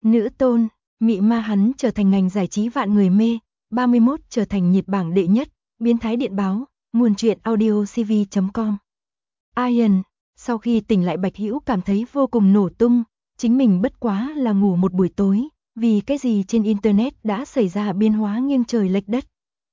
Nữ tôn, mị ma hắn trở thành ngành giải trí vạn người mê, 31 trở thành nhiệt bảng đệ nhất, biến thái điện báo, nguồn truyện audio cv.com. Ian, sau khi tỉnh lại Bạch Hữu cảm thấy vô cùng nổ tung, chính mình bất quá là ngủ một buổi tối, vì cái gì trên internet đã xảy ra biến hóa nghiêng trời lệch đất.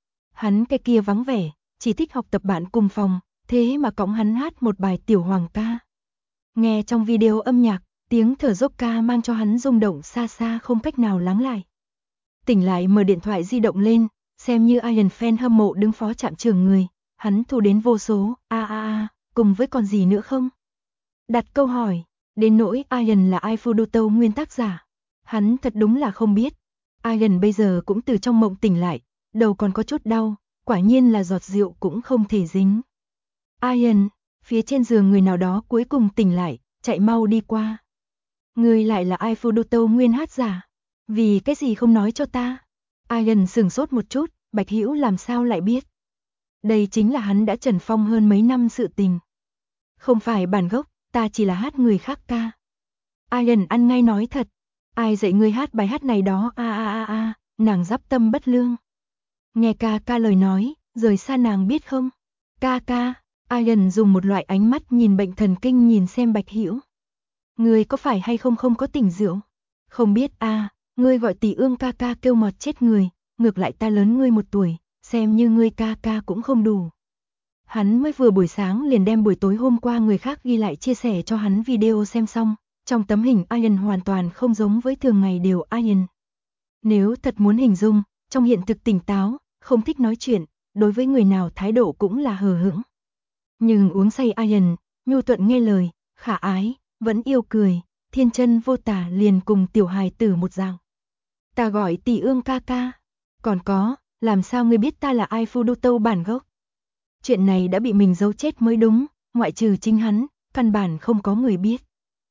Hắn cái kia vắng vẻ, chỉ thích học tập bạn cùng phòng, thế mà cõng hắn hát một bài tiểu hoàng ca. Nghe trong video âm nhạc, tiếng thở dốc ca mang cho hắn rung động xa xa không cách nào lắng lại. Tỉnh lại mở điện thoại di động lên, xem như Ian fan hâm mộ đứng phó trạm trưởng người, hắn thu đến vô số, cùng với còn gì nữa không? Đặt câu hỏi, đến nỗi Ian là ai Furuto nguyên tác giả. Hắn thật đúng là không biết. Ian bây giờ cũng từ trong mộng tỉnh lại, đầu còn có chút đau, quả nhiên là giọt rượu cũng không thể dính. Ian, phía trên giường người nào đó cuối cùng tỉnh lại, chạy mau đi qua. Người lại là ai Furuto nguyên hát giả? Vì cái gì không nói cho ta? Ian sửng sốt một chút, Bạch Hữu làm sao lại biết? Đây chính là hắn đã trần phong hơn mấy năm sự tình. Không phải bản gốc, ta chỉ là hát người khác ca. Ian ăn ngay nói thật. Ai dạy ngươi hát bài hát này đó nàng giáp tâm bất lương. Nghe ca lời nói, rời xa nàng biết không? Ca. Ian dùng một loại ánh mắt nhìn bệnh thần kinh nhìn xem Bạch Hữu. Ngươi có phải hay không có tỉnh rượu? Không biết ngươi gọi tỷ ương ca kêu mọt chết người, ngược lại ta lớn ngươi một tuổi, xem như ngươi ca cũng không đủ. Hắn mới vừa buổi sáng liền đem buổi tối hôm qua người khác ghi lại chia sẻ cho hắn video xem xong, trong tấm hình Ian hoàn toàn không giống với thường ngày đều Ian. Nếu thật muốn hình dung, trong hiện thực tỉnh táo, không thích nói chuyện, đối với người nào thái độ cũng là hờ hững. Nhưng uống say Ian, nhu thuận nghe lời, khả ái, vẫn yêu cười, thiên chân vô tả liền cùng tiểu hài tử một dạng. Ta gọi tỷ ương ca. Còn có, làm sao ngươi biết ta là ai Furuto bản gốc? Chuyện này đã bị mình giấu chết mới đúng, ngoại trừ chính hắn, căn bản không có người biết.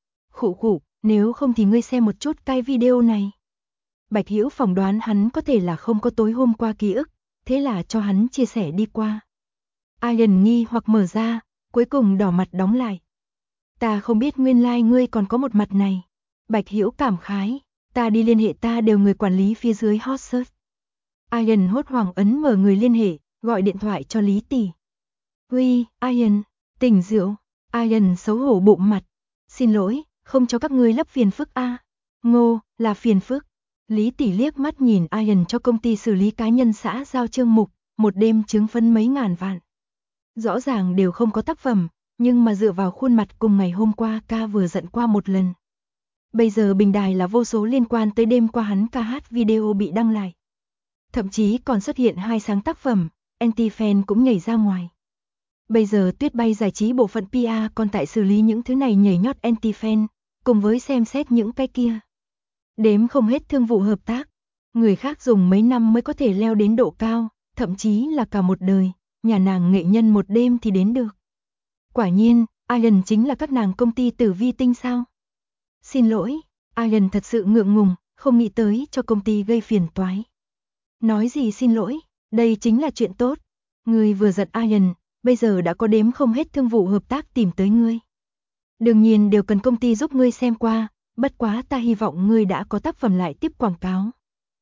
Khụ, nếu không thì ngươi xem một chút cái video này. Bạch Hữu phỏng đoán hắn có thể là không có tối hôm qua ký ức, thế là cho hắn chia sẻ đi qua. Ian nghi hoặc mở ra, cuối cùng đỏ mặt đóng lại. Ta không biết nguyên lai ngươi còn có một mặt này. Bạch Hữu cảm khái, ta đi liên hệ ta đều người quản lý phía dưới hot search. Ian hốt hoảng ấn mở người liên hệ, gọi điện thoại cho Lý tỷ. Uy, Ian, tỉnh rượu. Ian xấu hổ bụng mặt. Xin lỗi, không cho các ngươi lấp phiền phức Ngô, là phiền phức. Lý tỷ liếc mắt nhìn Ian cho công ty xử lý cá nhân xã giao chương mục, một đêm chứng phân mấy ngàn vạn. Rõ ràng đều không có tác phẩm, nhưng mà dựa vào khuôn mặt cùng ngày hôm qua ca vừa giận qua một lần. Bây giờ bình đài là vô số liên quan tới đêm qua hắn ca hát video bị đăng lại. Thậm chí còn xuất hiện 2 sáng tác phẩm, anti-fan cũng nhảy ra ngoài. Bây giờ Tuyết Bay giải trí bộ phận PR còn tại xử lý những thứ này nhảy nhót anti-fan, cùng với xem xét những cái kia. Đếm không hết thương vụ hợp tác, người khác dùng mấy năm mới có thể leo đến độ cao, thậm chí là cả một đời, nhà nàng nghệ nhân một đêm thì đến được. Quả nhiên, Ian chính là các nàng công ty Tử Vi Tinh sao? Xin lỗi, Ian thật sự ngượng ngùng, không nghĩ tới cho công ty gây phiền toái. Nói gì xin lỗi, đây chính là chuyện tốt. Ngươi vừa giận Ian, bây giờ đã có đếm không hết thương vụ hợp tác tìm tới ngươi. Đương nhiên đều cần công ty giúp ngươi xem qua, bất quá ta hy vọng ngươi đã có tác phẩm lại tiếp quảng cáo.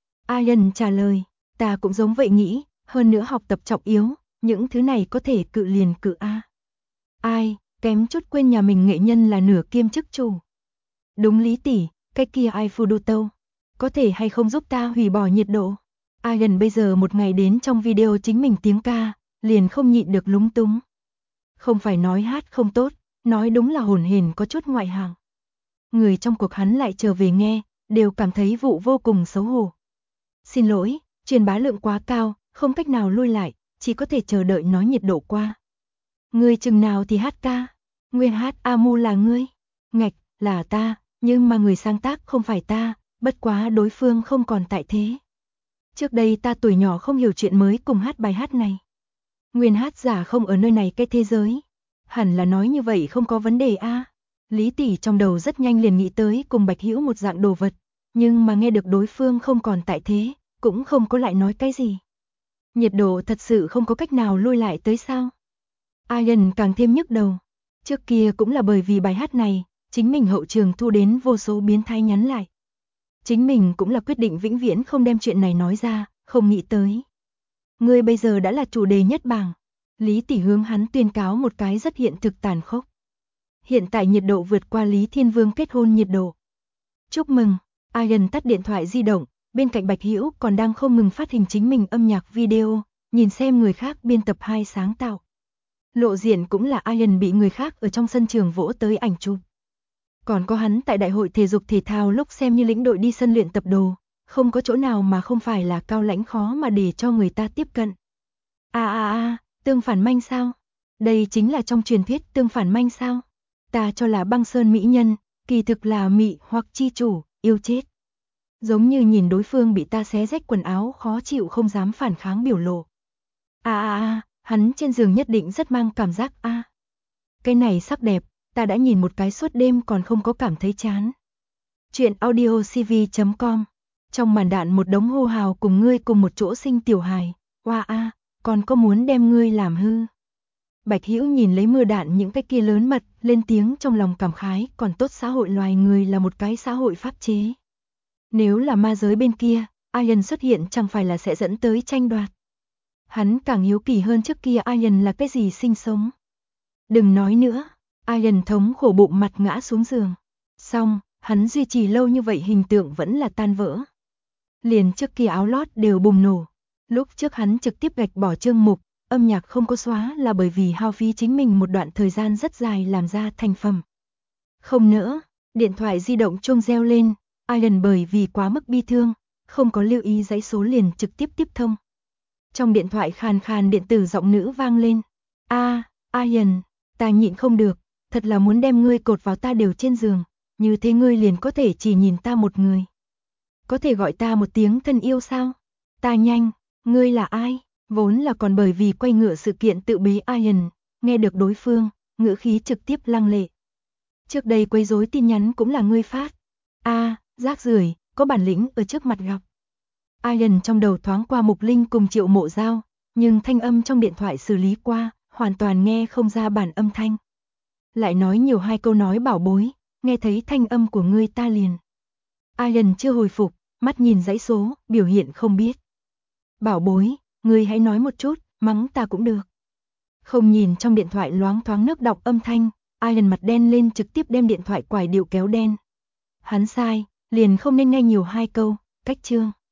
Ian trả lời, ta cũng giống vậy nghĩ, hơn nữa học tập trọng yếu, những thứ này có thể cự liền cự Ai, kém chút quên nhà mình nghệ nhân là nửa kiêm chức chủ. Đúng Lý tỷ, cái kia ai Furuto, có thể hay không giúp ta hủy bỏ nhiệt độ? Ian bây giờ một ngày đến trong video chính mình tiếng ca, liền không nhịn được lúng túng. Không phải nói hát không tốt, nói đúng là hồn hển có chút ngoại hạng. Người trong cuộc hắn lại trở về nghe, đều cảm thấy vụ vô cùng xấu hổ. Xin lỗi, truyền bá lượng quá cao, không cách nào lui lại, chỉ có thể chờ đợi nói nhiệt độ qua. Ngươi chừng nào thì hát ca? Nguyên hát Amu là ngươi? Ngạch, là ta, nhưng mà người sáng tác không phải ta, bất quá đối phương không còn tại thế. Trước đây ta tuổi nhỏ không hiểu chuyện mới cùng hát bài hát này. Nguyên hát giả không ở nơi này cái thế giới. Hẳn là nói như vậy không có vấn đề Lý tỷ trong đầu rất nhanh liền nghĩ tới cùng Bạch Hữu một dạng đồ vật, nhưng mà nghe được đối phương không còn tại thế, cũng không có lại nói cái gì. Nhiệt độ thật sự không có cách nào lui lại tới sao? Ian càng thêm nhức đầu. Trước kia cũng là bởi vì bài hát này, chính mình hậu trường thu đến vô số biến thái nhắn lại. Chính mình cũng là quyết định vĩnh viễn không đem chuyện này nói ra, không nghĩ tới. Ngươi bây giờ đã là chủ đề nhất bảng. Lý Tỷ hướng hắn tuyên cáo một cái rất hiện thực tàn khốc. Hiện tại nhiệt độ vượt qua Lý Thiên Vương kết hôn nhiệt độ. Chúc mừng, Ian tắt điện thoại di động, bên cạnh Bạch Hữu còn đang không ngừng phát hình chính mình âm nhạc video, nhìn xem người khác biên tập hay sáng tạo. Lộ diện cũng là Ian bị người khác ở trong sân trường vỗ tới ảnh chụp. Còn có hắn tại đại hội thể dục thể thao lúc xem như lĩnh đội đi sân luyện tập đồ, không có chỗ nào mà không phải là cao lãnh khó mà để cho người ta tiếp cận. Tương phản manh sao? Đây chính là trong truyền thuyết tương phản manh sao? Ta cho là băng sơn mỹ nhân, kỳ thực là mị hoặc chi chủ, yêu chết. Giống như nhìn đối phương bị ta xé rách quần áo khó chịu không dám phản kháng biểu lộ. Hắn trên giường nhất định rất mang cảm giác Cái này sắc đẹp, ta đã nhìn một cái suốt đêm còn không có cảm thấy chán. Chuyện audiocv.com. Trong màn đạn một đống hô hào cùng ngươi cùng một chỗ sinh tiểu hài. Còn có muốn đem ngươi làm hư. Bạch Hữu nhìn lấy mưa đạn những cái kia lớn mật, lên tiếng trong lòng cảm khái, còn tốt xã hội loài người là một cái xã hội pháp chế. Nếu là ma giới bên kia, Ian xuất hiện chẳng phải là sẽ dẫn tới tranh đoạt. Hắn càng hiếu kỳ hơn trước kia Ian là cái gì sinh sống. Đừng nói nữa, Ian thống khổ bụng mặt ngã xuống giường. Xong, hắn duy trì lâu như vậy hình tượng vẫn là tan vỡ. Liền trước kia áo lót đều bùng nổ. Lúc trước hắn trực tiếp gạch bỏ chương mục, âm nhạc không có xóa là bởi vì hao phí chính mình một đoạn thời gian rất dài làm ra thành phẩm. Không nữa, điện thoại di động chuông reo lên, Ian bởi vì quá mức bi thương, không có lưu ý dãy số liền trực tiếp tiếp thông. Trong điện thoại khàn khàn điện tử giọng nữ vang lên. Ian, ta nhịn không được, thật là muốn đem ngươi cột vào ta đều trên giường, như thế ngươi liền có thể chỉ nhìn ta một người. Có thể gọi ta một tiếng thân yêu sao? Ta nhanh, ngươi là ai? Vốn là còn bởi vì quay ngựa sự kiện tự bế Ian, nghe được đối phương, ngữ khí trực tiếp lăng lệ. Trước đây quấy rối tin nhắn cũng là ngươi phát. Rác rưởi, có bản lĩnh ở trước mặt gặp. Ian trong đầu thoáng qua Mục Linh cùng Triệu Mộ Giao, nhưng thanh âm trong điện thoại xử lý qua, hoàn toàn nghe không ra bản âm thanh. Lại nói nhiều hai câu nói bảo bối, nghe thấy thanh âm của ngươi ta liền. Ian chưa hồi phục, mắt nhìn dãy số, biểu hiện không biết. Bảo bối, ngươi hãy nói một chút, mắng ta cũng được. Không nhìn trong điện thoại loáng thoáng nước đọc âm thanh, Ian mặt đen lên trực tiếp đem điện thoại quải điệu kéo đen. Hắn sai, liền không nên nghe nhiều hai câu, cách chương.